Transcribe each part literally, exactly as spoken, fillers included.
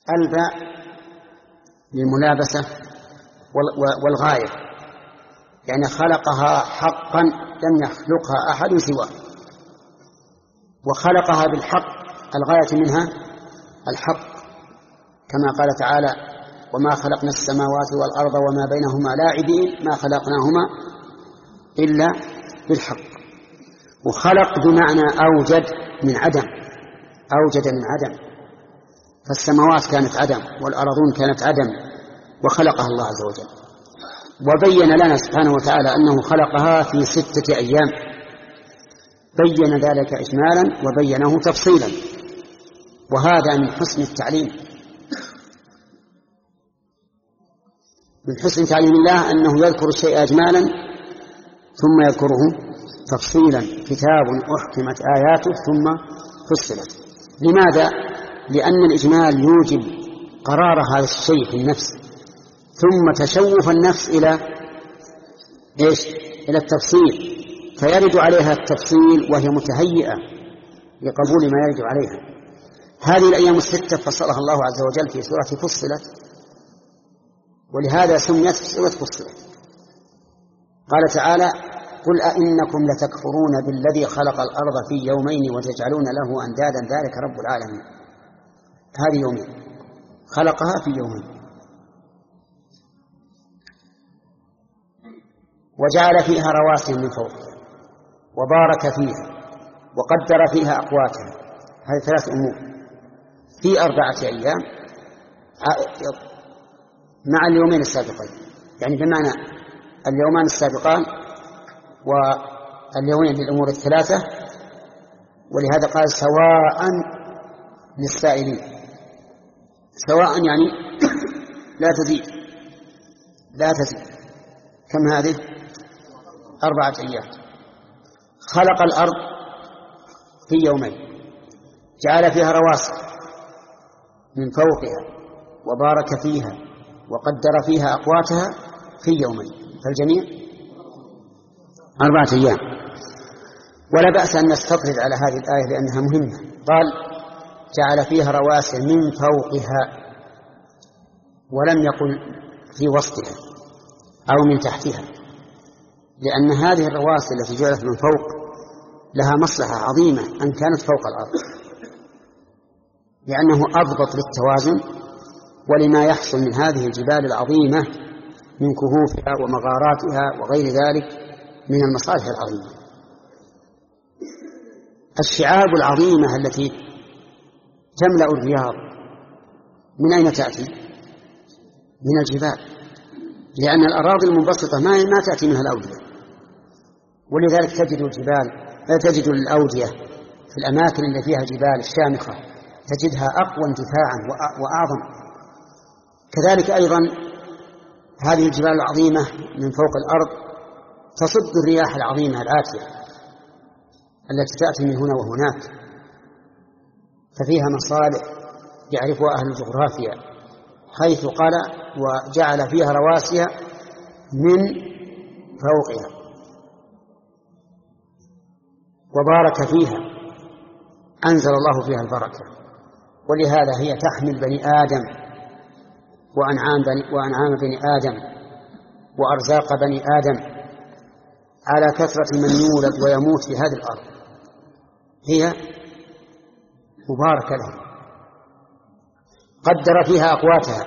الباء للملابسة والغاية، يعني خلقها حقا لم يخلقها أحد سواه، وخلقها بالحق الغاية منها الحق، كما قال تعالى: وما خلقنا السماوات والأرض وما بينهما لاعبين ما خلقناهما إلا بالحق. وخلق بمعنى أوجد من عدم، أوجد من عدم، فالسماوات كانت عدم والأرضون كانت عدم وخلقها الله عز وجل. وبين لنا سبحانه وتعالى أنه خلقها في ستة أيام، بين ذلك إجمالا وبينه تفصيلا، وهذا من حسن التعليم، من حسن تعليم الله أنه يذكر الشيء إجمالا ثم يذكره تفصيلا. كتاب أحكمت آياته ثم فصلت. لماذا؟ لأن الإجمال يوجب قرار هذا الشيء في النفس، ثم تشوف النفس إلى إيش؟ إلى التفصيل، فيرد عليها التفصيل وهي متهيئة لقبول ما يرد عليها. هذه الأيام الستة فصلها الله عز وجل في سورة فصلت، ولهذا سميت سورة فصلت. قال تعالى: قل أئنكم لتكفرون بالذي خلق الأرض في يومين وتجعلون له أندادا ذلك رب العالمين. هذه يومين خلقها في يومين، وجعل فيها رواسي من فوقها وبارك فيها وقدر فيها أقواتها. هذه ثلاث أمور في أربعة أيام مع اليومين السابقين، يعني بمعنى اليومان السابقان واليومين للأمور الثلاثة. ولهذا قال: سواء للسائلين. سواء يعني لا تزيد، لا تزيد. كم هذه؟ أربعة أيام. خلق الأرض في يومين، جعل فيها رواسي من فوقها وبارك فيها وقدر فيها أقواتها في يومين، فالجميع أربعة أيام. ولا بأس أن نستطرد على هذه الآية لأنها مهمة. قال: جعل فيها رواسي من فوقها، ولم يقل في وسطها أو من تحتها، لأن هذه الرواسي التي جعلت من فوق لها مصلحة عظيمة أن كانت فوق الأرض، لأنه أضبط للتوازن ولما يحصل من هذه الجبال العظيمة من كهوفها ومغاراتها وغير ذلك من المصالح العظيمة. الشعاب العظيمة التي تملأ الرياض من أين تأتي؟ من الجبال، لأن الأراضي المنبسطة ما تأتي منها الأودية، ولذلك تجد الجبال لا تجد الأودية في الأماكن اللي فيها جبال الشامخة تجدها أقوى انتفاعا وأعظم. كذلك أيضا هذه الجبال العظيمة من فوق الأرض تصد الرياح العظيمة الآتية التي تأتي من هنا وهناك، ففيها مصالح يعرفها أهل الجغرافيا، حيث قال: وجعل فيها رواسي من فوقها وبارك فيها، أنزل الله فيها البركة. ولهذا هي تحمل بني آدم وأنعام بني, وأنعام بني آدم وأرزاق بني آدم على كثرة من يولد ويموت في هذه الأرض، هي مباركة لهم. قدر فيها أقواتها،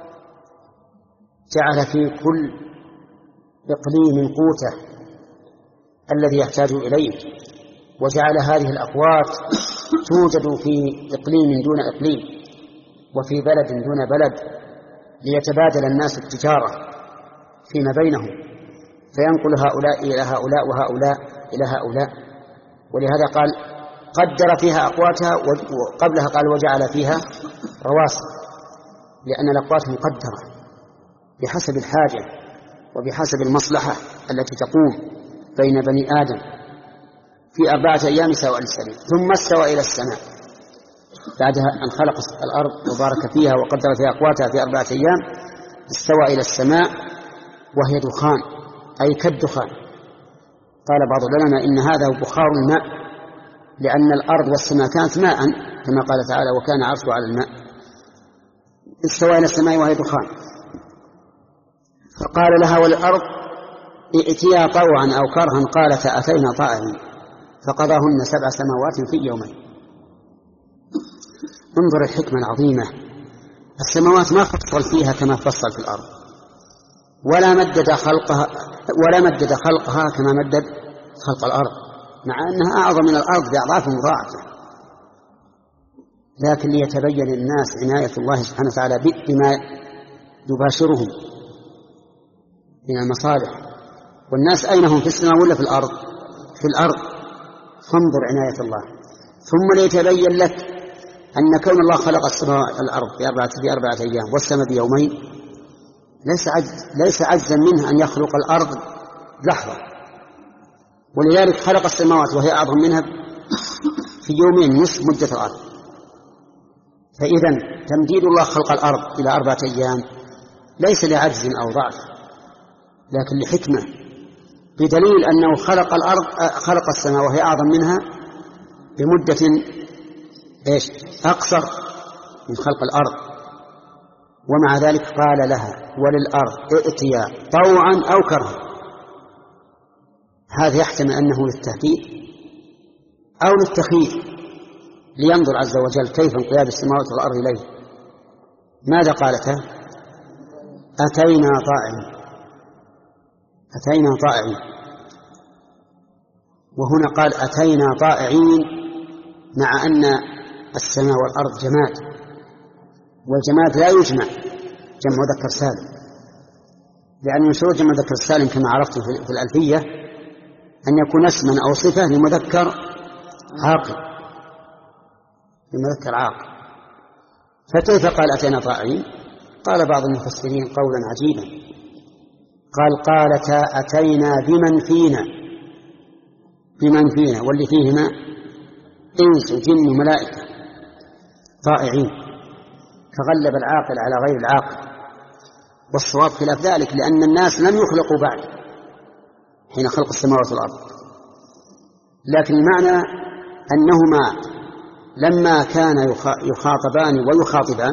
جعل في كل إقليم قوته الذي يحتاج إليه، وجعل هذه الأقوات توجد في إقليم دون إقليم وفي بلد دون بلد، ليتبادل الناس التجارة فيما بينهم، فينقل هؤلاء إلى هؤلاء وهؤلاء إلى هؤلاء. ولهذا قال: قدر فيها أقواتها، وقبلها قال: وجعل فيها رواسي، لأن الأقوات مقدرة بحسب الحاجة وبحسب المصلحة التي تقوم بين بني آدم في أربعة أيام سواء للسائلين. ثم استوى إلى السماء بعدها أن خلق الأرض وبارك فيها وقدر فيها أقواتها في أربعة أيام، استوى إلى السماء وهي دخان، أي كالدخان. قال بعض العلماء إن هذا بخار الماء، لأن الأرض والسماء كانت ماء كما قال تعالى: وكان عرشه على الماء. استوى إلى السماء وهي دخان، فقال لها وللأرض ائتيا طوعا أو كرها قالتا أتينا طائعين، فقضاهن سبع سماوات في يومين. انظر الحكمة العظيمة، السماوات ما فصل فيها كما فصل في الأرض، ولا مدد خلقها ولا مدد خلقها كما مدد خلق الأرض، مع أنها أعظم من الأرض بأضعاف مضاعفة، لكن ليتبين للناس عناية الله سبحانه وتعالى بما يباشرهم من المصالح. والناس أين هم، في السماء ولا في الأرض؟ في الأرض. فانظر عناية الله. ثم ليتبين لك أن كون الله خلق السماء الأرض في أربعة, في أربعة أيام والسماء بيومين ليس عجز ليس عجزا منه أن يخلق الأرض لحظة، ولذلك خلق السماوات وهي أعظم منها في يومين نصف مدة الأرض. فإذا تمديد الله خلق الأرض إلى أربعة أيام ليس لعجز أو ضعف، لكن لحكمة، بدليل أنه خلق الأرض خلق السماء وهي أعظم منها بمدة إيش أقصر من خلق الأرض، ومع ذلك قال لها وللأرض ائتيا طوعا أو كرها. هذا يحتمل أنه للتهديد أو للتخييف، لينظر عز وجل كيف انقياد السماوات والأرض إليه. ماذا قالتها؟ أتينا طائعين، أتينا طائعين. وهنا قال أتينا طائعين، مع أن السماء والأرض جماد، والجماد لا يجمع جمع مذكر سالم، لأن من شروط جمع مذكر سالم كما عرفت في الألفية أن يكون اسما أو صفة لمذكر عاقل، لمذكر عاقل. فكيف قال أتينا طائعين؟ قال بعض المفسرين قولا عجيبا، قال قالتا أتينا بمن فينا، بمن فينا واللي فيهما إنس وجن وملائكة طائعين، فغلب العاقل على غير العاقل. والصواب خلاف ذلك، لأن الناس لم يخلقوا بعد حين خلق السماوات والأرض، لكن المعنى أنهما لما كان يخاطبان ويخاطبان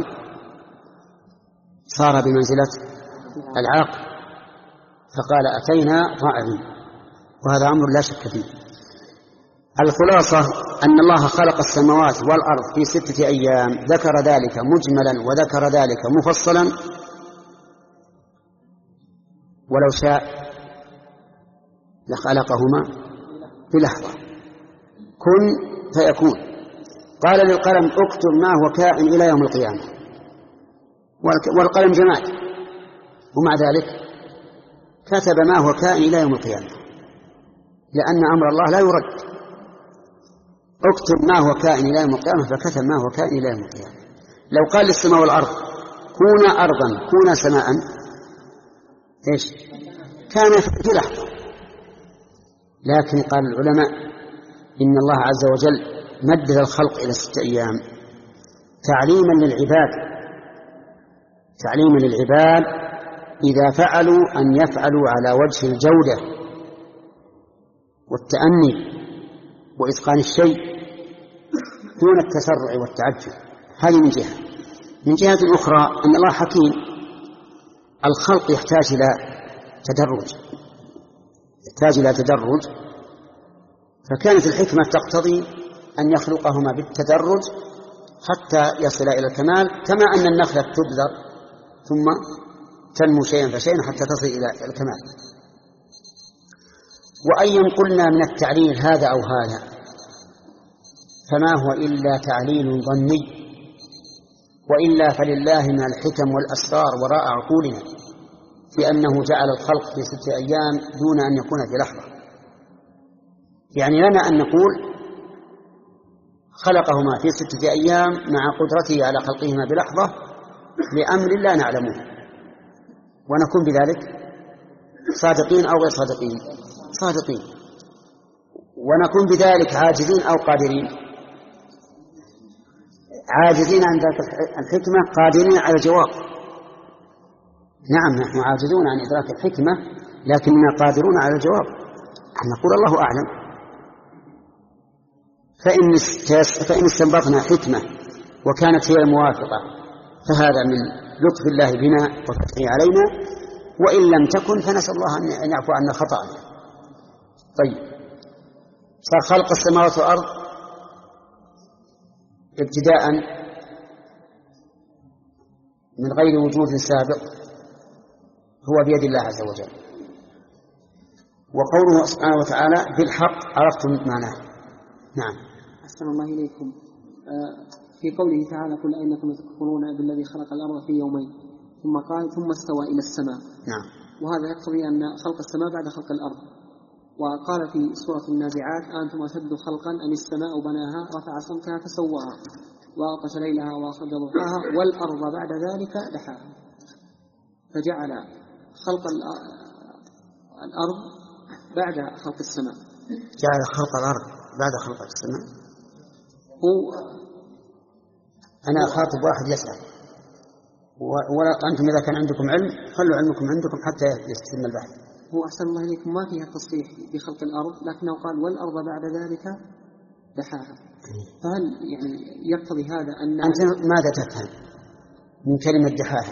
صار بمنزلة العاقل، فقال أتينا طائعين، وهذا أمر لا شك فيه. الخلاصة أن الله خلق السماوات والأرض في ستة أيام، ذكر ذلك مجملا وذكر ذلك مفصلا، ولو شاء لخلقهما بلحظة، كن فيكون. قال للقلم اكتب ما هو كائن إلى يوم القيامة، والقلم جماد، ومع ذلك كتب ما هو كائن إلى يوم القيامة، لأن أمر الله لا يرد. اكتب ما هو كائن إلى يوم القيامة، فكتب ما هو كائن إلى يوم القيامة. لو قال للسماء والأرض كونا أرضا كونا سماء، إيش كان في لحظة. لكن قال العلماء إن الله عز وجل مدد الخلق إلى ستة أيام تعليما للعباد، تعليما للعباد إذا فعلوا أن يفعلوا على وجه الجودة والتأني وإتقان الشيء دون التسرع والتعجل. هذه من جهة. من جهة أخرى أن الله حكيم، الخلق يحتاج إلى تدرج، يحتاج إلى تدرج، فكانت الحكمة تقتضي أن يخلقهما بالتدرج حتى يصل إلى الكمال، كما أن النخلة تبذر ثم تنمو شيئا فشيئا حتى تصل إلى الكمال. وأيا قلنا من التعليل هذا أو هذا، فما هو إلا تعليل ظني، وإلا فلله من الحكم والأسرار وراء عقولنا في أنه جعل الخلق في ستة أيام دون أن يكون في لحظة. يعني لنا أن نقول خلقهما في ستة أيام مع قدرته على خلقهما بلحظة لأمر لا نعلمه، ونكون بذلك صادقين أو غير صادقين، صادقين، ونكون بذلك عاجزين أو قادرين، عاجزين عن ذلك الحكمة قادرين على الجواب. نعم نحن عاجزون عن إدراك الحكمة لكننا قادرون على الجواب، نقول الله أعلم. فإن فإن استنبطنا حكمة وكانت هي الموافقة فهذا من لطف الله بنا وفتحه علينا، وإن لم تكن فنسأل الله أن يعفو عنا خطأنا. طيب، صار خلق السماوات والأرض ابتداء من غير وجود سابق هو بيد الله عز وجل. وقوله سبحانه وتعالى بالحق عرفتم معناه. نعم. أحسن الله إليكم. في قوله تعالى قل أئنكم تكفرون بالذي خلق الأرض في يومين ثم قال ثم استوى إلى السماء. نعم. وهذا يقتضي أن خلق السماء بعد خلق الأرض. وقال في سورة النازعات أنتم أشد خلقا أم السماء بناها رفع سمكها فسواها وأغطش ليلها وأخرج ضحاها والأرض بعد ذلك دحاها. فجعل خلق الأرض بعد خلق السماء. جعل خلق الأرض بعد خلق السماء. هو أنا أخاطب واحد يسأل، ولا أنتم إذا كان عندكم علم خلوا علمكم عندكم حتى يستتم البحث. هو أحسن الله إليكم ما فيها تصريح بخلق الأرض، لكنه قال والأرض بعد ذلك دحاها. فهل يعني يقتضي هذا أن أنت ماذا تفهم من كلمة دحاها؟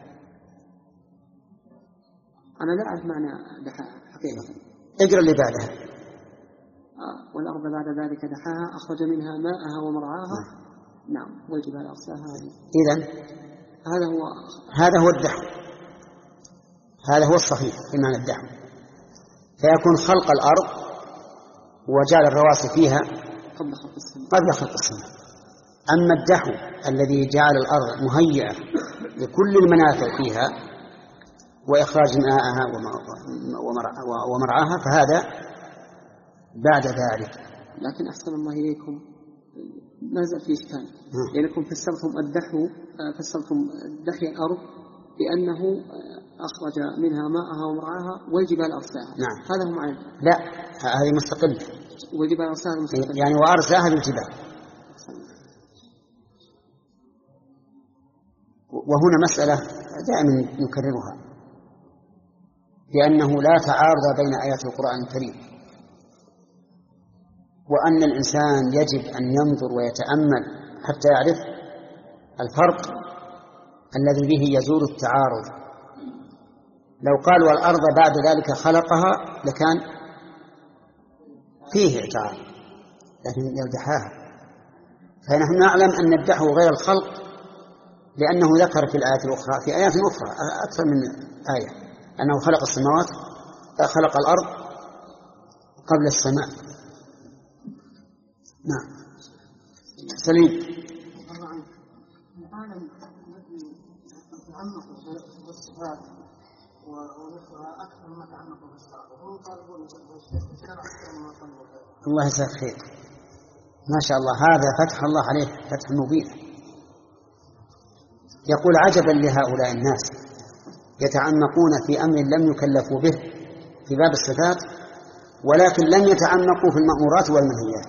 أنا لا أعرف معنى دحاها حقيقة. اقرأ اللي بعدها. آه والأرض بعد ذلك دحاها أخرج منها ماءها ومرعاها. نعم. والجبال أرساها. إذن هذا هو هذا هو الدحو، هذا هو الصحيح في معنى الدحو. فيكون خلق الأرض وجعل الرواسي فيها قبل خلق السماء. قبل خلق السماء. أما الدحو الذي جعل الأرض مهيئة لكل المنافع فيها وإخراج ماءها ومرعاها فهذا بعد ذلك. لكن أحسن الله إليكم ما زال في إشكال، لأنكم فسرتم الدحو فسرتم دحي الأرض بأنه أخرج منها ماءها ومرعاها والجبال أرساها. نعم. هذا هو معنى. لا، هذه مستقلة. والجبال أرساها مستقلة. يعني وأرساها بالجبال. وهنا مسألة دائما نكررها، لأنه لا تعارض بين آيات القرآن الكريم، وأن الإنسان يجب أن ينظر ويتأمل حتى يعرف الفرق الذي به يزول التعارض. لو قال والأرض بعد ذلك خلقها لكان فيه اعتراض، لكن يدحاها. فنحن نعلم أن الدحو غير الخلق، لأنه ذكر في الآيات الأخرى في آيات أخرى أكثر من آية أنه خلق السماوات خلق الأرض قبل السماء. نعم. سليم. الله يجزاك خير، ما شاء الله، هذا فتح الله عليه فتح مبين. يقول عجبا لهؤلاء الناس يتعمقون في أمر لم يكلفوا به في باب الصفات، ولكن لم يتعمقوا في المأمورات والمنهيات.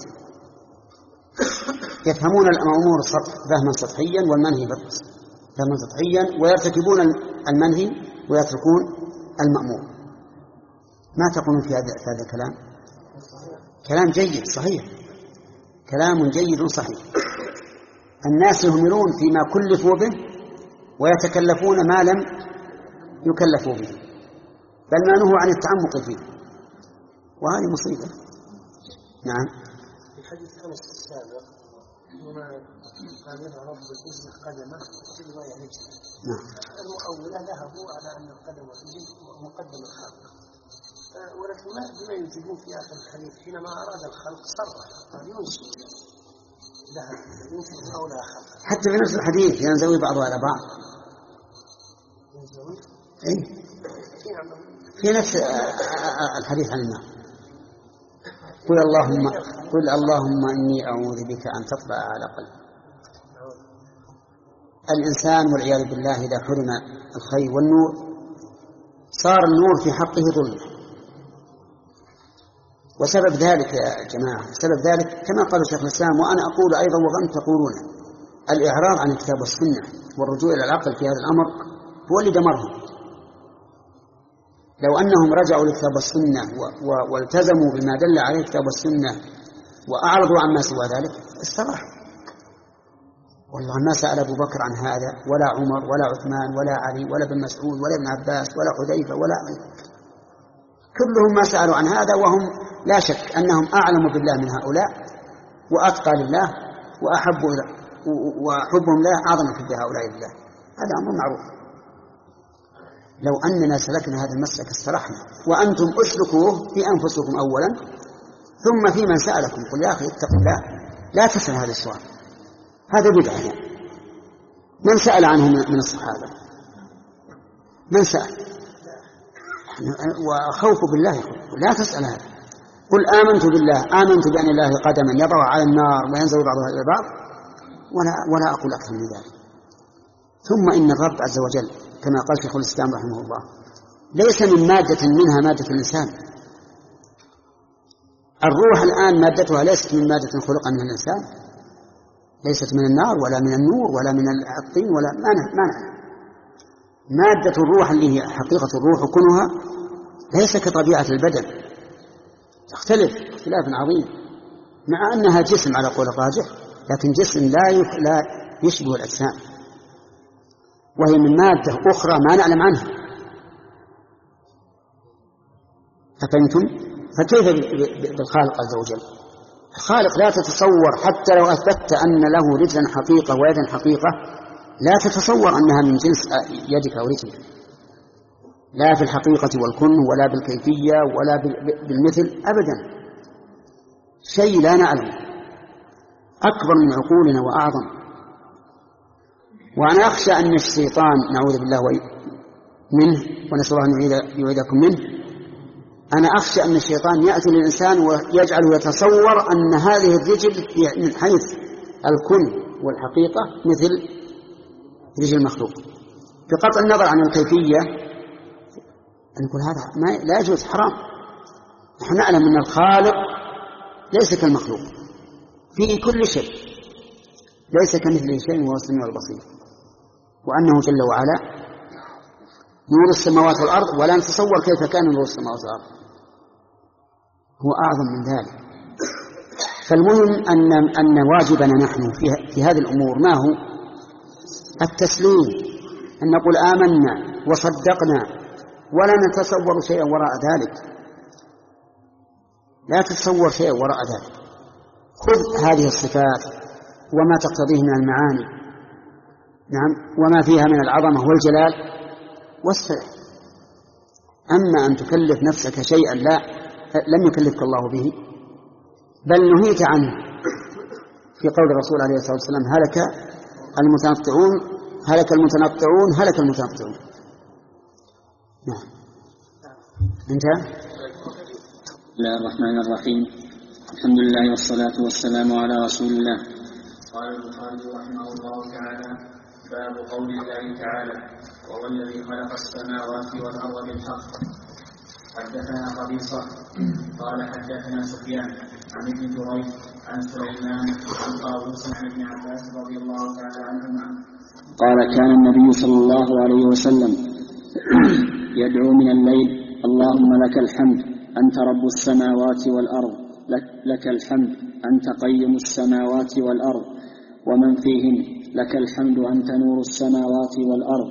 يفهمون الأمور فهما سطحيا والمنهي فهما سطحيا، ويرتكبون المنهي ويتركون المأمور. ما تقولون في هذا الكلام؟ كلام جيد صحيح، كلام جيد صحيح. الناس يهملون فيما كلفوا به ويتكلفون ما لم يكلفوا به، بل ما نهوا عن التعمق فيه، وهذه مصيبة. نعم. في حديث أنس السابق هنا قال يدعو رب العزة قدمه في رواية رجل. نعم. المؤولة ذهبوا على أن القدم مقدم الخلق، ولكن ما يجدون في آخر الحديث حينما أراد الخلق صرح قال ينسي ذهب ينسي أولى خلق. حتى في نفس الحديث ينزوي بعضها على بعض. ينزوي؟ إيه؟ في نفس الحديث عن النار. قل اللهم قل اللهم إني أعوذ بك أن تطبع على قلبي. الإنسان والعياذ بالله إذا حرم الخير والنور صار النور في حقه ظلمة. وسبب ذلك يا جماعة، سبب ذلك كما قال شيخ الإسلام وأنا أقول أيضا وأنتم تقولون، الإعراض عن الكتاب والسنة والرجوع إلى العقل في هذا الأمر هو اللي دمرهم. لو أنهم رجعوا للكتاب والسنة والتزموا بما دل عليه الكتاب والسنة وأعرضوا عما سوى ذلك استراحوا. والله ما سأل أبو بكر عن هذا ولا عمر ولا عثمان ولا علي ولا ابن مسعود ولا ابن عباس ولا حذيفة ولا كلهم ما سألوا عن هذا، وهم لا شك أنهم أعلم بالله من هؤلاء وأتقى لله وأحب وحبهم له أعظم حب هؤلاء لله. هذا أمر معروف. لو أننا سلكنا هذا المسلك استرحنا. وأنتم أشركوه في أنفسكم أولا ثم في من سألكم. قل يا أخي اتق الله لا تسأل هذا السؤال، هذا بدعة. من سأل عنه من الصحابة؟ من سأل؟ وخوف بالله لا تسأل هذا. قل آمنت بالله، آمنت بأن الله قدما يضع على النار وينزل بعضها إلى بعض، ولا, ولا أقول أكثر من ذلك. ثم إن الرب عز وجل كما قال شيخ الإسلام رحمه الله ليس من مادة منها مادة الإنسان. الروح الآن مادتها ليست من مادة خلق منها الإنسان، ليست من النار ولا من النور ولا من الطين ولا مانع. مادة الروح اللي هي حقيقة الروح كنها ليس كطبيعة البدن، تختلف اختلاف عظيم، مع أنها جسم على قول الراجح، لكن جسم لا لا يشبه الأجسام، وهي من مادة أخرى ما نعلم عنها. أفهمتم؟ فكيف بالخالق عز وجل؟ الخالق لا تتصور، حتى لو أثبتت أن له رجلا حقيقة ويدا حقيقة لا تتصور أنها من جنس يدك أو رجلك، لا في الحقيقة والكن ولا بالكيفية ولا بالمثل أبدا. شيء لا نعلم، أكبر من عقولنا وأعظم. وأنا أخشى أن الشيطان نعوذ بالله منه ونسأل الله أن يعيذكم منه، أنا أخشى أن الشيطان يأتي للإنسان ويجعله يتصور أن هذه الرجل من حيث الكن والحقيقة مثل رجل المخلوق، بقطع النظر عن الكيفية. نقول هذا ما لا يجوز، حرام. نحن نعلم أن الخالق ليس كالمخلوق في كل شيء، ليس كمثله شيء وهو السميع البصير، وأنه جل وعلا نور السماوات والأرض، ولا نتصور كيف كان نور السماوات والأرض، هو أعظم من ذلك. فالمهم أن أن واجبنا نحن في في هذه الأمور ما هو؟ التسليم، أن نقول آمنا وصدقنا ولا نتصور شيئا وراء ذلك، لا تتصور شيئا وراء ذلك. خذ هذه الصفات وما تقتضيه من المعاني، نعم، وما فيها من العظمة والجلال واسترح. أما أن تكلف نفسك شيئا لا لم يكلفك الله به، بل نهيت عنه في قول الرسول عليه الصلاة والسلام هلك المتنطعون هلك المتنطعون هلك المتنطعون. نعم. انتهى. بسم الله الرحمن الرحيم، الحمد لله والصلاة والسلام على رسول الله. قال البخاري رحمه الله تعالى: باب قول الله تعالى: وهو الذي خلق السماوات والأرض بالحق. حدثنا قبيصة قال حدثنا سفيان عن ابن جريج عن سليمان عن طاووس عن ابن عباس رضي الله تعالى عنهما قال: كان النبي صلى الله عليه وسلم يدعو من الليل: اللهم لك الحمد أنت رب السماوات والأرض، لك, لك الحمد أنت قيم السماوات والأرض ومن فيهن، لك الحمد أنت نور السماوات والأرض،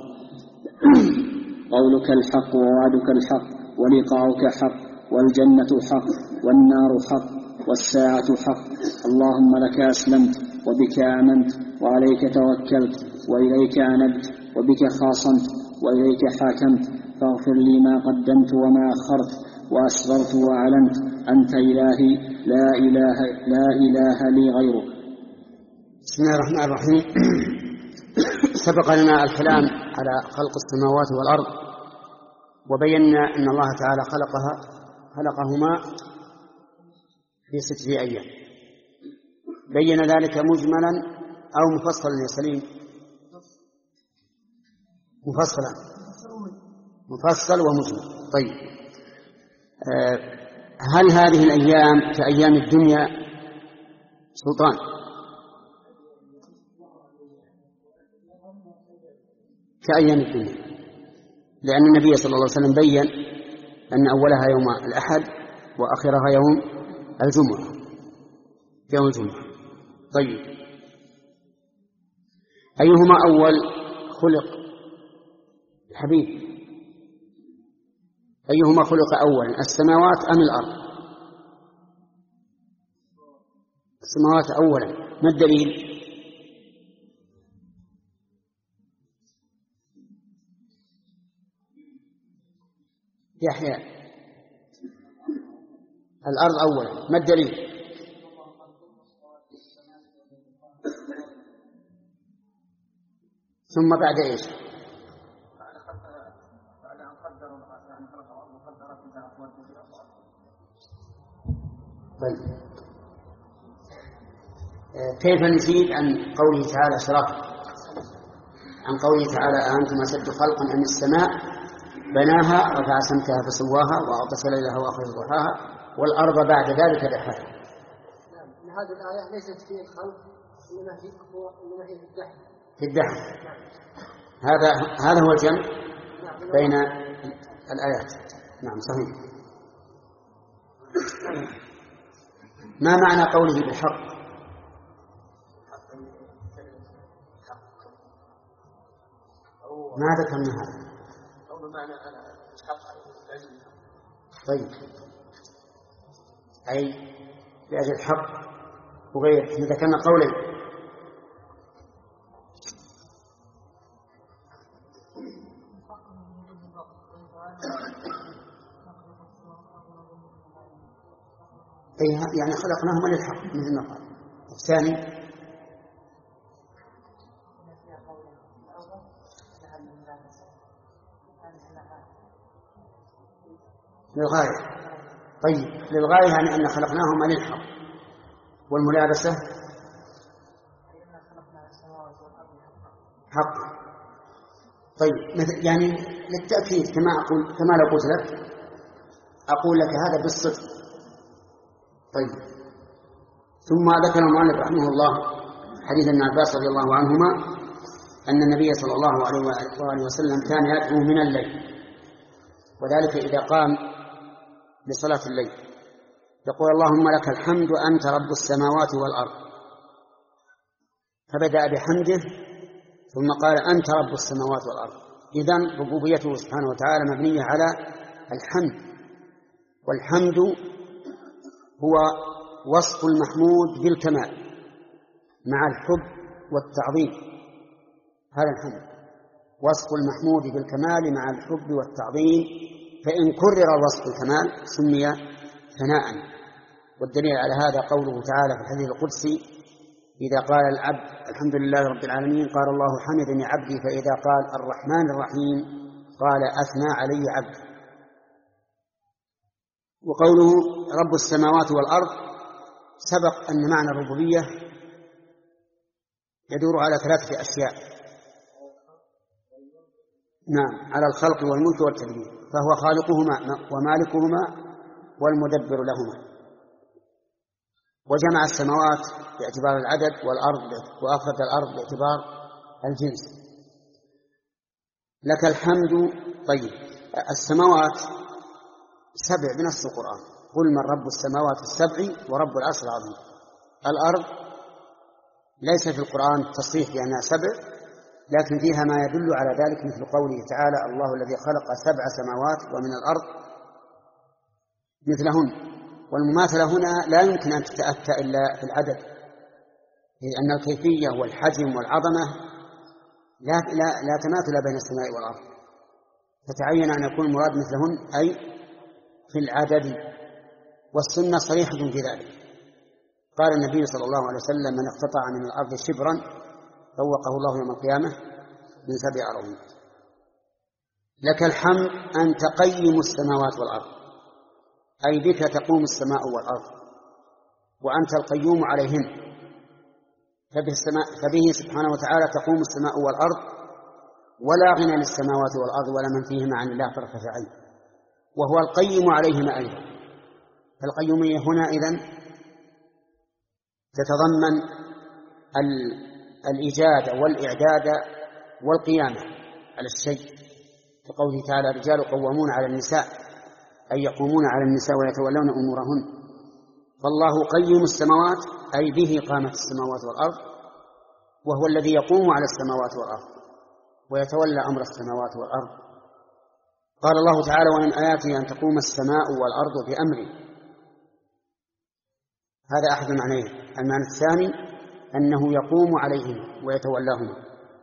قولك الحق ووعدك الحق ولقاؤك حق والجنة حق والنار حق والساعة حق، اللهم لك أسلمت وبك آمنت وعليك توكلت وإليك أنبت وبك خاصمت وإليك حاكمت، فاغفر لي ما قدمت وما أخرت وأسررت وأعلنت، أنت إلهي لا إله, لا إله لي غيرك. بسم الله الرحمن الرحيم. سبق لنا الكلام على خلق السماوات والأرض، وبينا أن الله تعالى خلقها خلقهما في ستة أيام. بين ذلك مجملا أو مفصلا يا سليم؟ مفصلا، مفصل ومجمل. طيب، هل هذه الأيام كأيام الدنيا سلطان؟ كأيام الدنيا، لأن النبي صلى الله عليه وسلم بيّن أن أولها يوم الأحد وآخرها يوم الجمعة، يوم الجمعة. طيب، أيهما أول خلق حبيب؟ أيهما خلق أولا، السماوات أم الأرض؟ السماوات أولا. ما الدليل؟ يحيى الأرض أولا. ما الدليل؟ ثم بعد إيش؟ طيب كيف نزيد عن قوله تعالى شرف عن قوله تعالى أأنتم أشد خلقا أم السماء بناها رفع سمكها فسواها وأغطش ليلها وأخرج ضحاها والأرض بعد ذلك دحاها. هذه الآية ليست في الخلق إنما في إنما هي في الدحر. في الدحر. هذا هذا هو الجمع بين الآيات. نعم صحيح. ما معنى قوله بالحق؟ ما ذكرنا هذا. طيب أي بأجل الحق وغيره. ذكرنا قولين. أي يعني خلقناهما للحق مثل ما قال. الثاني للغاية. طيب للغاية يعني أن خلقناهما للحق. والملابسة حق. طيب مثل يعني للتأكيد كما أقول كما لو قلت لك أقول لك هذا بالصدق. طيب ثم ذكر المؤلف رحمه الله حديث ابن عباس رضي الله عنهما أن النبي صلى الله عليه وآله وسلم كان يدعو من الليل، وذلك إذا قام لصلاة الليل يقول اللهم لك الحمد أنت رب السماوات والأرض، فبدأ بحمده ثم قال أنت رب السماوات والأرض. إذن ربوبيته سبحانه وتعالى مبنية على الحمد، والحمد هو وصف المحمود بالكمال مع الحب والتعظيم. هذا الحمد وصف المحمود بالكمال مع الحب والتعظيم، فإن كرر الوصف بالكمال سمي ثناء. والدليل على هذا قوله تعالى في الحديث القدسي إذا قال العبد الحمد لله رب العالمين قال الله حمدني عبدي، فإذا قال الرحمن الرحيم قال أثنى علي عبدي. وقوله رب السماوات والأرض سبق أن معنى الربوبية يدور على ثلاثة أشياء. نعم على الخلق والملك والتدبير، فهو خالقهما ومالكهما والمدبر لهما. وجمع السماوات باعتبار العدد والأرض وأفرد الأرض باعتبار الجنس. لك الحمد. طيب السماوات سبع بنص القرآن، قل من رب السماوات السبع ورب العرش العظيم. الأرض ليس في القرآن تصريح بأنها سبع، لكن فيها ما يدل على ذلك مثل قوله تعالى الله الذي خلق سبع سماوات ومن الأرض مثلهن. والمماثلة هنا لا يمكن أن تتأتى إلا في العدد، لأن الكيفية والحجم والعظمة لا, لا, لا تماثل بين السماء والأرض، فتعين أن يكون المراد مثلهن أي في العدد. والسنة صريحة في ذلك. قال النبي صلى الله عليه وسلم من اقتطع من الأرض شبرا طوقه الله يوم القيامة من سبع أراضين. لك الحمد أنت قيم السماوات والأرض، أي بك تقوم السماء والأرض وأنت القيوم عليهن، فبه سبحانه وتعالى تقوم السماء والأرض، ولا غنى للسماوات والأرض ولا من فيهما عن الله طرفة عين، وهو القيم عليهما أيضا. فالقيومية هنا إذن تتضمن الإيجاد والإعداد والقيامة على الشيء، كقوله تعالى الرجال قوامون على النساء، أي يقومون على النساء ويتولون أمورهن. فالله قيم السماوات أي به قامت السماوات والأرض، وهو الذي يقوم على السماوات والأرض ويتولى أمر السماوات والأرض. قال الله تعالى: ومن آياته أن تقوم السماء والأرض بأمره. هذا أحد المعنيين. المعنى الثاني أنه يقوم عليهما ويتولاهما،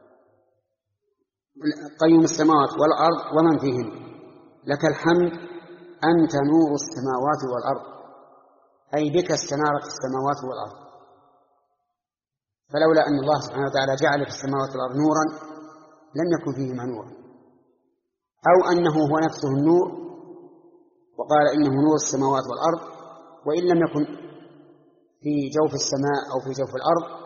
قيوم السماوات والأرض ومن فيهن، لك الحمد أنت نور السماوات والأرض، أي بك استنارت السماوات والأرض. فلولا أن الله سبحانه وتعالى جعل في السماوات والأرض نورا لم يكن فيهما نور، أو أنه هو نفسه النور وقال إنه نور السماوات والأرض، وإن لم يكن في جوف السماء أو في جوف الأرض،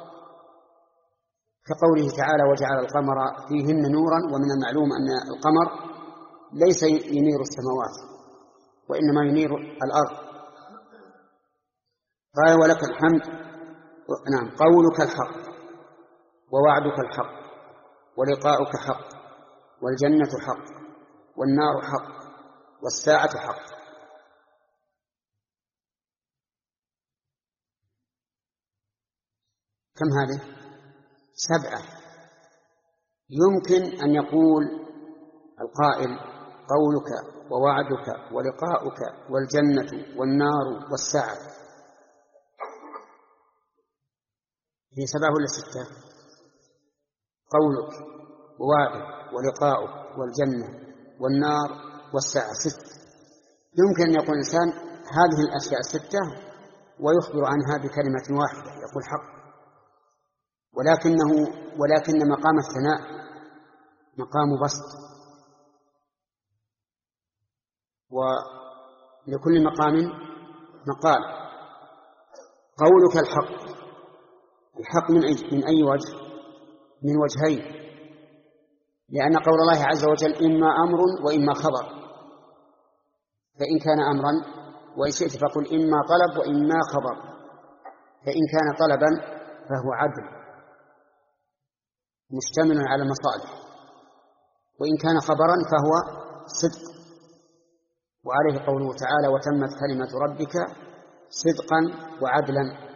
كقوله تعالى: وجعل القمر فيهن نورا. ومن المعلوم أن القمر ليس ينير السماوات وإنما ينير الأرض. قال: ولك الحمد، نعم، قولك الحق ووعدك الحق ولقاؤك حق والجنة حق والنار حق والساعة حق. كم هذه؟ سبعة. يمكن أن يقول القائل: قولك ووعدك ولقاؤك والجنة والنار والساعة. هي سبعة ولا ستة؟ قولك ووعدك ولقاؤك والجنة والنار والساعة ست. يمكن أن يقول الإنسان هذه الأشياء الستة ويخبر عنها بكلمة واحدة، يقول حق، ولكنه ولكن مقام الثناء مقام بسط، ولكل مقام مقال. قولك الحق، الحق من أي, من أي وجه؟ من وجهين، لأن قول الله عز وجل إما أمر وإما خبر، فإن كان أمرا وإن شئت فقل إما طلب وإما خبر، فإن كان طلبا فهو عدل مشتمل على المصالح، وإن كان خبرا فهو صدق. وعليه قوله تعالى: وتمت كلمة ربك صدقا وعدلا.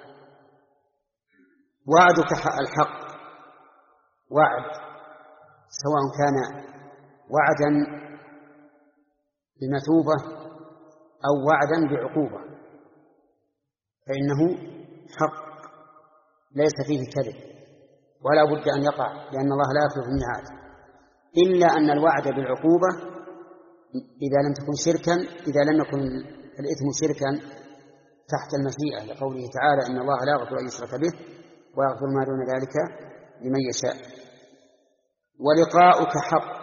وعدك الحق، وعد سواء كان وعدا بمثوبة أو وعدا بعقوبة فإنه حق ليس فيه كذب ولا بد أن يقع، لأن الله لا يخلف الميعاد، إلا أن الوعد بالعقوبة إذا لم تكن شركا، إذا لم يكن الإثم شركا تحت المشيئة، لقوله تعالى: إن الله لا يغفر أن يشرك به ويغفر ما دون ذلك لمن يشاء. ولقاؤك حق،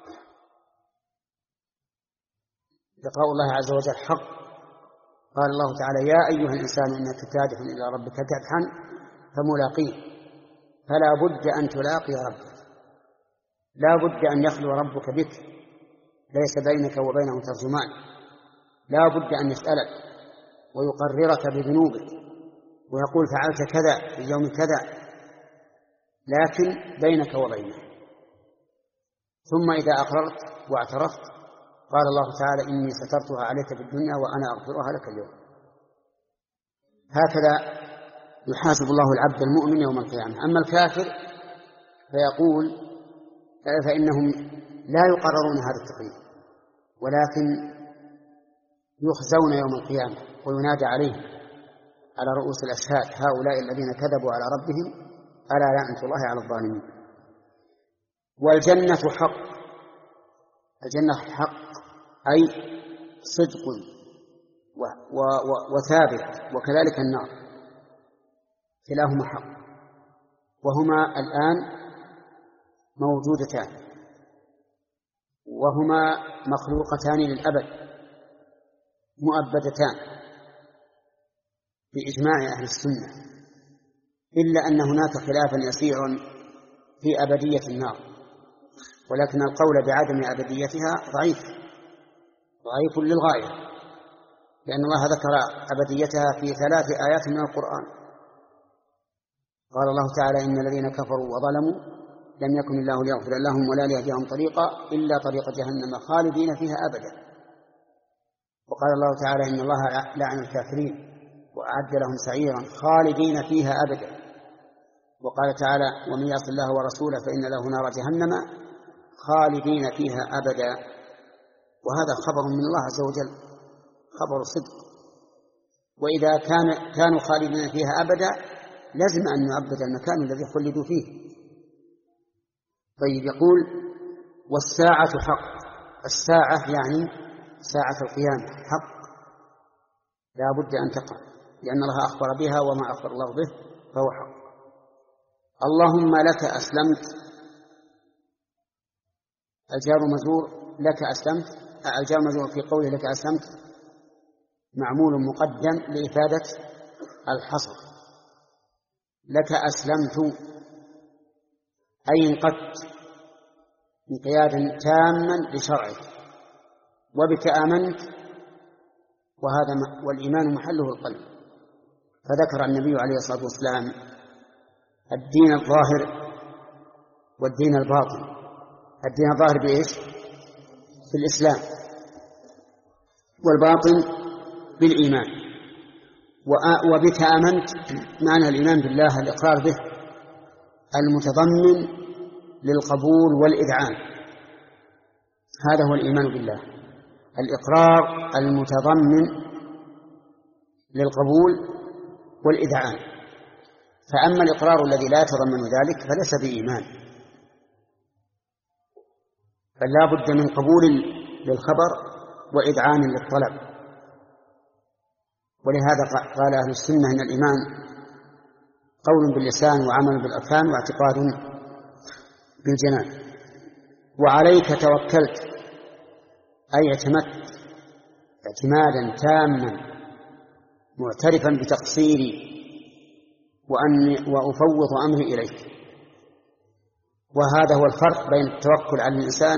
لقاء الله عز وجل حق. قال الله تعالى: يا أيها الإنسان إنك كادح إلى ربك كدحا فملاقيه، فلا بد أن تلاقي ربك، لا بد أن يخلو ربك بك، ليس بينك وبينه ترجمان، لا بد أن يسألك ويقررك بذنوبك ويقول فعلت كذا في يوم كذا، لكن بينك وبينه. ثم إذا أقررت واعترفت قال الله تعالى: إني سترتها عليك في الدنيا وأنا أغفرها لك اليوم. هكذا يحاسب الله العبد المؤمن يوم القيامة. أما الكافر فيقول فإنهم لا يقررون هذا التقرير، ولكن يخزون يوم القيامة وينادى عليهم على رؤوس الأشهاد: هؤلاء الذين كذبوا على ربهم ألا لعنة الله على الظالمين. والجنة حق، الجنة حق أي صدق وثابت، وكذلك النار كلاهما حق، وهما الآن موجودتان، وهما مخلوقتان للأبد مؤبدتان بإجماع أهل السنة، إلا أن هناك خلافا يسيرا في أبدية النار، ولكن القول بعدم أبديتها ضعيف ضعيف للغاية، لأن الله ذكر أبديتها في ثلاث آيات من القرآن. قال الله تعالى: إن الذين كفروا وظلموا لم يكن الله ليغفر لهم ولا ليهديهم طريقا إلا طريق جهنم خالدين فيها أبدا. وقال الله تعالى: إن الله لعن الكافرين وأعد لهم سعيرا خالدين فيها أبدا. وقال تعالى ومن يعص الله ورسوله فإن له نار جهنم خالدين فيها أبدا، وهذا خبر من الله عز وجل، خبر صدق. وإذا كان كانوا خالدين فيها أبدا لازم أن يعبد المكان الذي خلدوا فيه. طيب، يقول والساعة حق. الساعة يعني ساعة القيامة حق، لا بد أن تقع، لأن الله أخبر بها وما أخبر الله به فهو حق. اللهم لك أسلمت، الجار مجرور لك أسلمت، الجار مجرور في قوله لك أسلمت معمول مقدم لإفادة الحصر. لك أسلمت أي انقدت انقيادا تاما لشرعك، وبك آمنت، وهذا والإيمان محله القلب. فذكر النبي عليه الصلاة والسلام الدين الظاهر والدين الباطن. الدين الظاهر بإيش؟ في الإسلام، والباطن بالإيمان. وبك آمنت معنى الإيمان بالله الإقرار به المتضمن للقبول والإذعان، هذا هو الإيمان بالله، الإقرار المتضمن للقبول والإذعان. فأما الإقرار الذي لا يتضمن ذلك فليس بإيمان، بل لا بد من قبول للخبر وإذعان للطلب. ولهذا قال أهل السنة أن الإيمان قول باللسان وعمل بالأركان واعتقاد بالجنان. وعليك توكلت أي اعتمدت اعتمادا تاما معترفا بتقصيري وأن وأفوض أمري إليك. وهذا هو الفرق بين التوكل على الإنسان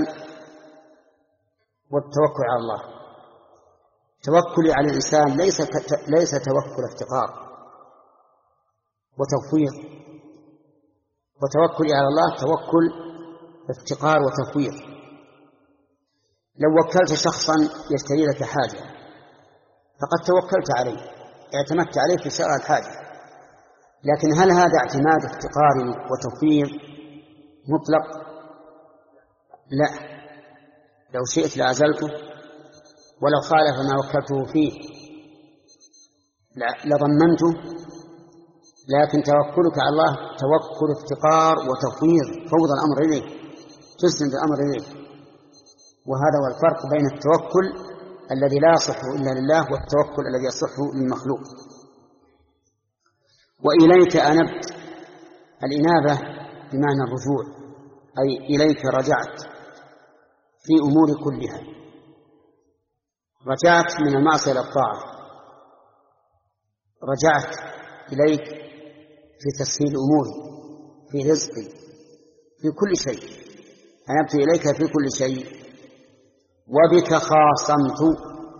والتوكل على الله. توكلي على الإنسان ليس ليس توكل افتقار وتفويض، وتوكلي على الله توكل افتقار وتفويض. لو وكلت شخصا يشتري لك حاجة فقد توكلت عليه، اعتمدت عليه في شراء الحاجة، لكن هل هذا اعتماد افتقار وتفويض مطلق؟ لا، لو شئت لعزلته ولو خالف ما وكلته فيه لضمنته، لكن توكلك على الله توكل افتقار وتفويض، فوض الأمر إليه، تسند الأمر إليه. وهذا هو الفرق بين التوكل الذي لا يصح إلا لله والتوكل الذي يصح للمخلوق. وإليك أنبت، الإنابة بمعنى الرجوع، أي إليك رجعت في أمور كلها، رجعت من المعصية إلى الطاعة، رجعت إليك في تسهيل أموري، في رزقي، في كل شيء، أنبت إليك في كل شيء. وبك خاصمت،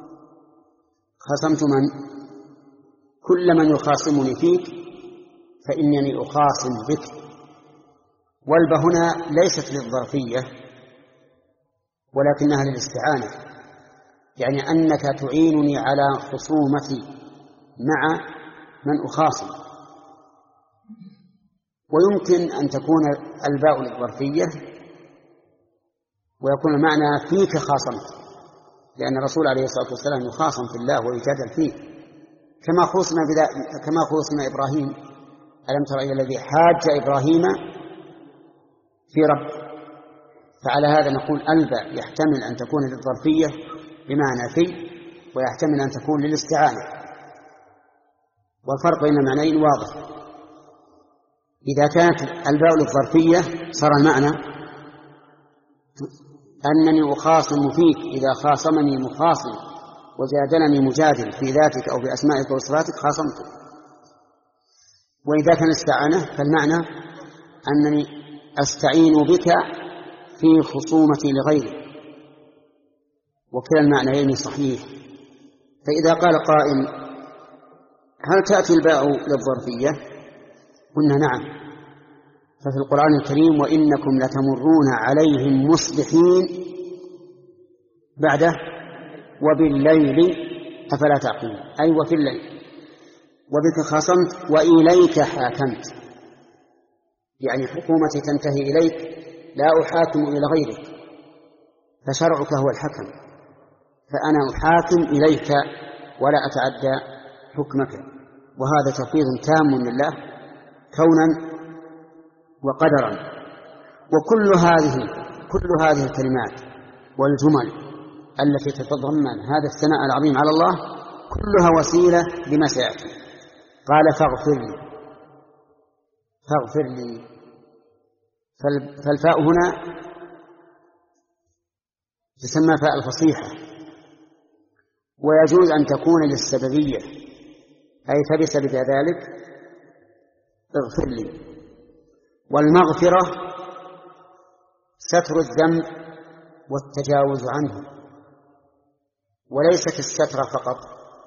خاصمت من؟ كل من يخاصمني فيك فإنني أخاصم بك. والب هنا ليست للظرفية ولكنها للاستعانة، يعني أنك تعينني على خصومتي مع من أخاصم. ويمكن أن تكون الباء للظرفية ويكون المعنى فيك خاصمت، لأن الرسول عليه الصلاة والسلام يخاصم في الله ويجادل فيه، كما خصم كما خصم إبراهيم. ألم تر إلى الذي حاج إبراهيم في رب؟ فعلى هذا نقول الباء يحتمل أن تكون للظرفية بمعنى في، ويحتمل أن تكون للاستعانة، والفرق بين المعنيين واضح. إذا كانت الباء للظرفية صار المعنى أنني أخاصم فيك، إذا خاصمني مخاصم وجادلني مجادل في ذاتك أو بأسمائك وصفاتك خاصمته. وإذا كان استعانة فالمعنى أنني أستعين بك في خصومتي لغيري، وكلا المعنيين صحيح. فإذا قال قائل هل تأتي الباء للظرفية؟ قلنا نعم، ففي القرآن الكريم وإنكم لتمرون عليهم مصبحين بعده وبالليل أفلا تعقلون، أي وفي الليل. وبك خاصمت وإليك حاكمت، يعني حكومتي تنتهي إليك، لا أحاكم إلى غيرك، فشرعك هو الحكم، فأنا أحاكم إليك ولا أتعدى حكمك. وهذا تفويض تام لله كونا وقدرا. وكل هذه كل هذه الكلمات والجمل التي تتضمن هذا الثناء العظيم على الله كلها وسيلة لما سيأتي. قال فاغفر لي، فاغفر لي، فالفاء هنا تسمى فاء الفصيحة، ويجوز أن تكون للسببية، أي فبسبب ذلك اغفر لي. والمغفرة ستر الذنب والتجاوز عنه، وليست الستر فقط.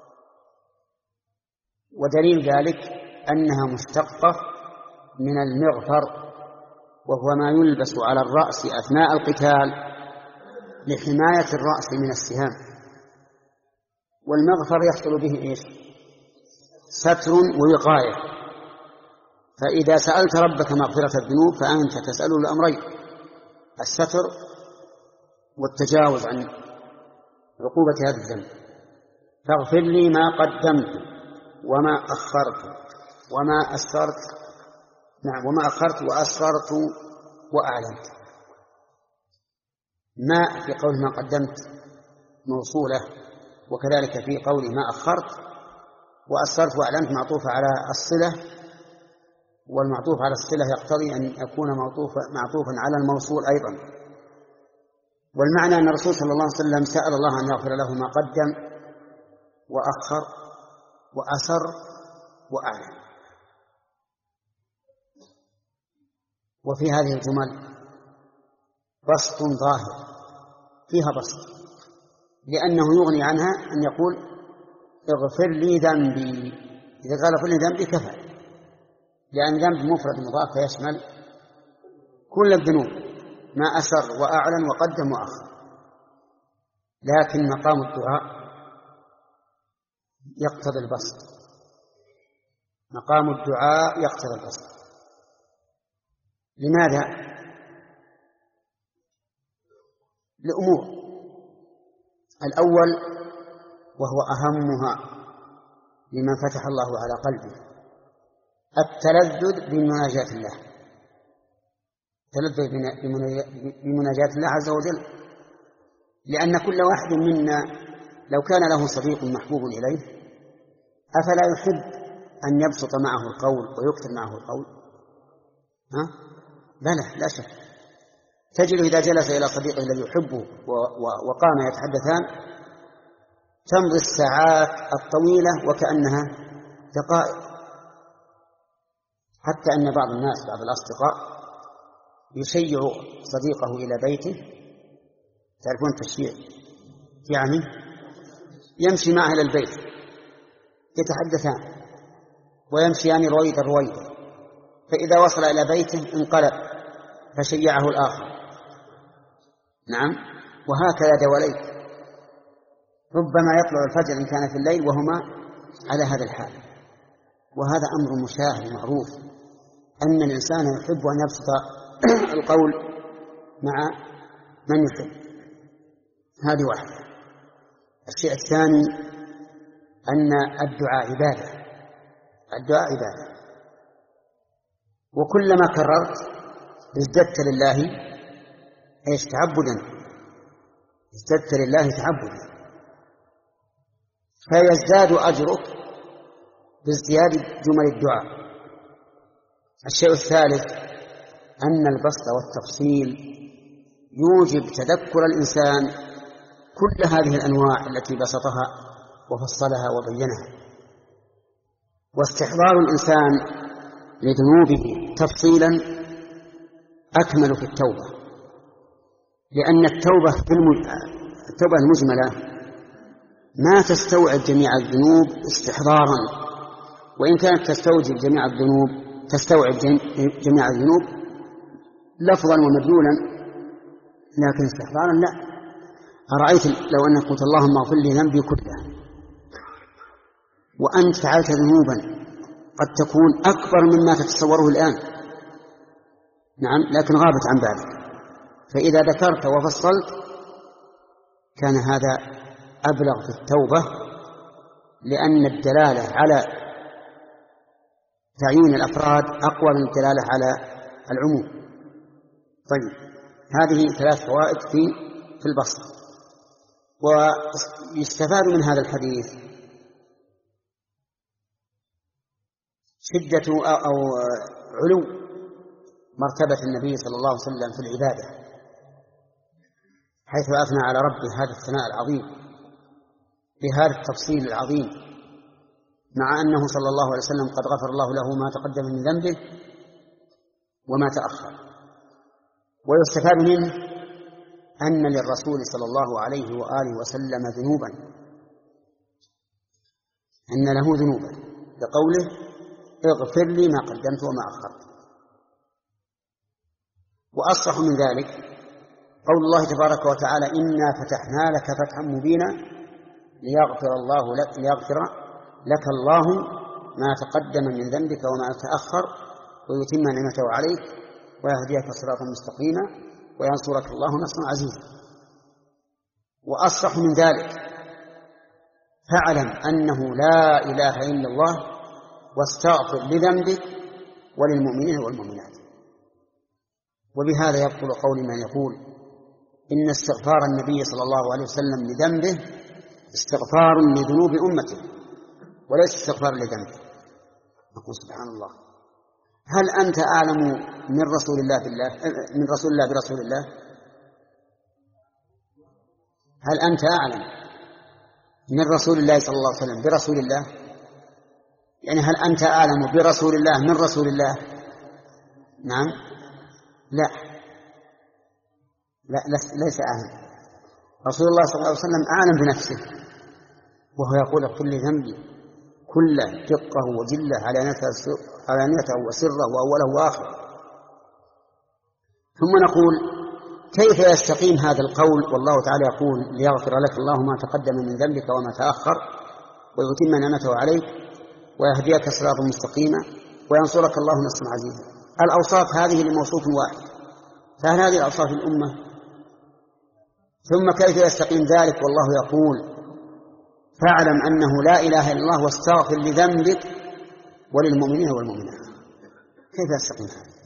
ودليل ذلك أنها مشتقة من المغفر، وهو ما يلبس على الرأس أثناء القتال لحماية الرأس من السهام. والمغفر يحصل به إيش؟ ستر ووقاية. فإذا سألت ربك مغفرة الذنوب فأنت تسأله الأمرين: الستر والتجاوز عن عقوبة هذا الذنب. فاغفر لي ما قدمت وما أخرت وما أسررت، نعم، وما أخرت وأسررت وأعلنت. ما في قول ما قدمت موصولة، وكذلك في قول ما أخرت، وأسررت وأعلنت معطوفة على الصلة، والمعطوف على الصلة يقتضي أن يكون معطوفا على الموصول أيضا. والمعنى أن الرسول صلى الله عليه وسلم سأل الله أن يغفر له ما قدم وأخر وأسر وأعلن. وفي هذه الجمل بسط ظاهر، فيها بسط، لأنه يغني عنها أن يقول اغفر لي ذنبي. إذا قال اغفر لي ذنبي كفى، لأن ذنب مفرد مضاف فيشمل كل الذنوب، ما أسر وأعلن وقدم وأخر. لكن مقام الدعاء يقتضي البسط، مقام الدعاء يقتضي البسط. لماذا؟ لأمور: الأول وهو أهمها لمن فتح الله على قلبه التلذذ بمناجاة الله، التلذذ بمناجاة الله عز وجل، لأن كل واحد منا لو كان له صديق محبوب إليه أفلا يحب أن يبسط معه القول ويكثر معه القول؟ ها؟ بلى، لا شك. تجد إذا جلس إلى صديقه الذي يحبه وقام يتحدثان تمضي الساعات الطويلة وكأنها دقائق، حتى أن بعض الناس بعض الأصدقاء يشيع صديقه إلى بيته، تعرفون التشييع يعني يمشي معه إلى البيت يتحدثان ويمشيان رويدا رويدا، فإذا وصل إلى بيته انقلب فشيعه الآخر. نعم، وهكذا دواليك، ربما يطلع الفجر إن كان في الليل وهما على هذا الحال. وهذا أمر مشاهد معروف أن الإنسان يحب أن يبسط القول مع من يحب. هذه واحدة. الشيء الثاني أن الدعاء عبادة، الدعاء عبادة، وكلما كررت ازددت لله ايش؟ تعبدا، ازددت لله تعبدا، فيزداد أجرك بازدياد جمل الدعاء. الشيء الثالث أن البسط والتفصيل يوجب تذكر الإنسان كل هذه الأنواع التي بسطها وفصلها وبينها، واستحضار الإنسان لذنوبه تفصيلا أكمل في التوبة، لأن التوبة التوبة المجملة ما تستوعب جميع الذنوب استحضارا، وإن كانت تستوجب جميع الذنوب تستوعب جميع الذنوب لفظا ومدلولا، لكن استحضارا لا. أرأيت لو أنك قلت اللهم اغفر لي ذنبي كله، وأنت فعلت ذنوبا قد تكون أكبر مما تتصوره الآن، نعم، لكن غابت عن بالك، فإذا ذكرت وفصلت كان هذا أبلغ في التوبة، لأن الدلالة على تعيين الأفراد أقوى من الدلالة على العموم. طيب، هذه ثلاث فوائد في في البسط. ويستفاد من هذا الحديث شدة أو علو مرتبة النبي صلى الله عليه وسلم في العبادة، حيث أثنى على ربه هذا الثناء العظيم بهذا التفصيل العظيم، مع أنه صلى الله عليه وسلم قد غفر الله له ما تقدم من ذنبه وما تأخر. ويستفاد منه أن للرسول صلى الله عليه وآله وسلم ذنوبا، أن له ذنوبا، لقوله اغفر لي ما قدمت وما أخرت. وأصح من ذلك قول الله تبارك وتعالى إنا فتحنا لك فتحا مبينا ليغفر الله لك ليغفر لك الله ما تقدم من ذنبك وما تأخر ويتم نعمته عليك ويهديك صراطا مستقيما وينصرك الله نصرا عزيزا. وأصح من ذلك فاعلم أنه لا إله إلا الله واستغفر لذنبك وللمؤمنين والمؤمنات. وبهذا يبطل قول من يقول إن استغفار النبي صلى الله عليه وسلم لذنبه استغفار لذنوب أمته وليس استغفار لذنبه. نقول سبحان الله، هل أنت أعلم من رسول الله بالله من رسول الله برسول الله؟ هل أنت أعلم من رسول الله صلى الله عليه وسلم برسول الله؟ يعني هل أنت أعلم برسول الله من رسول الله؟ نعم، لا لا ليس أعلم. رسول الله صلى الله عليه وسلم أعلم بنفسه، وهو يقول اغفر لي ذنبي كله دقه وجله علانيته وسره وأوله وآخره. ثم نقول كيف يستقيم هذا القول والله تعالى يقول ليغفر لك الله ما تقدم من ذنبك وما تأخر ويتم نعمته عليك ويهديك صراطا مستقيما وينصرك الله نصرا عزيزا؟ الأوصاف هذه لموصوف واحد، فهل هذه الأوصاف الأمة؟ ثم كيف يستقيم ذلك والله يقول فاعلم أنه لا إله إلا الله واستغفر لذنبك وللمؤمنين والمؤمنات؟ كيف يستقيم هذا؟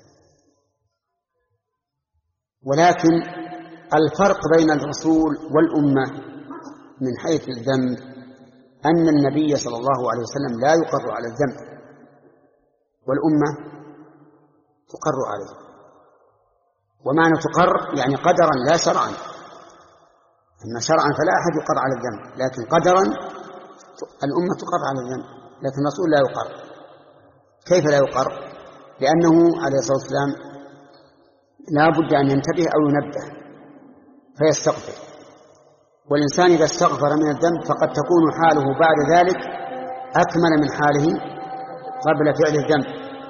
ولكن الفرق بين الرسول والأمة من حيث الذنب أن النبي صلى الله عليه وسلم لا يقر على الذنب والأمة تقر عليه. ومعنى تقر يعني قدرا لا شرعا. أما شرعا فلا أحد يقر على الذنب، لكن قدرا الأمة تقر على الذنب، لكن الرسول لا يقر. كيف لا يقر؟ لأنه عليه الصلاة والسلام لا بد أن ينتبه أو ينبه فيستغفر، والإنسان إذا استغفر من الذنب فقد تكون حاله بعد ذلك أكمل من حاله قبل فعل الذنب.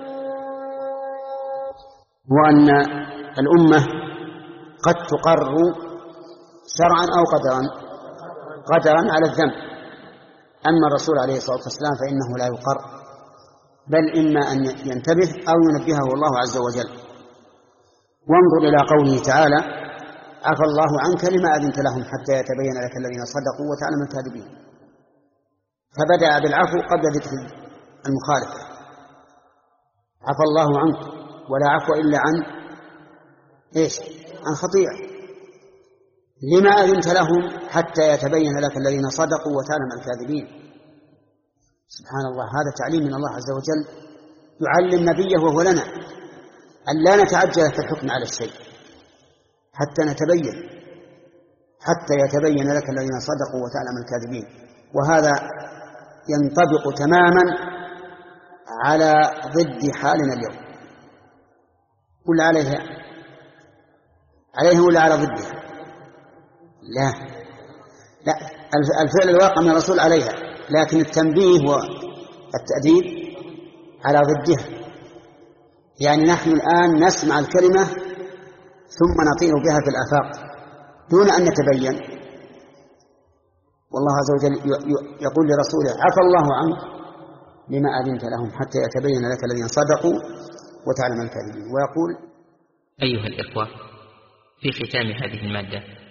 وأن الأمة قد تقر شرعا أو قدرا قدرا على الذنب، أما الرسول عليه الصلاة والسلام فإنه لا يقر، بل إما أن ينتبه أو ينبهه الله عز وجل. وانظر إلى قوله تعالى عفى الله عنك لما أذنت لهم حتى يتبين لك الذين صدقوا وتعلم الكاذبين، فبدأ بالعفو قبل ذكر المخالفة. عفى الله عنك، ولا عفو إلا عن إيش؟ عن خطيئة. لما أذنت لهم حتى يتبين لك الذين صدقوا وتعلم الكاذبين. سبحان الله، هذا تعليم من الله عز وجل يعلم نبيه وهو لنا أن لا نتعجل في الحكم على الشيء حتى نتبين حتى يتبين لك الذين صدقوا وتعلم الكاذبين. وهذا ينطبق تماما على ضد حالنا اليوم، ولا عليها عليها ولا على ضدها؟ لا لا الفعل الواقع من الرسول عليها، لكن التنبيه والتأديب على ضدها. يعني نحن الآن نسمع الكلمة ثم نطير بها في الآفاق دون أن نتبين، والله عز وجل يقول لرسوله عفى الله عنك لما أذنت لهم حتى يتبين لك الذين صدقوا وتعلم الكاذبين. ويقول أيها الإخوة، في ختام هذه المادة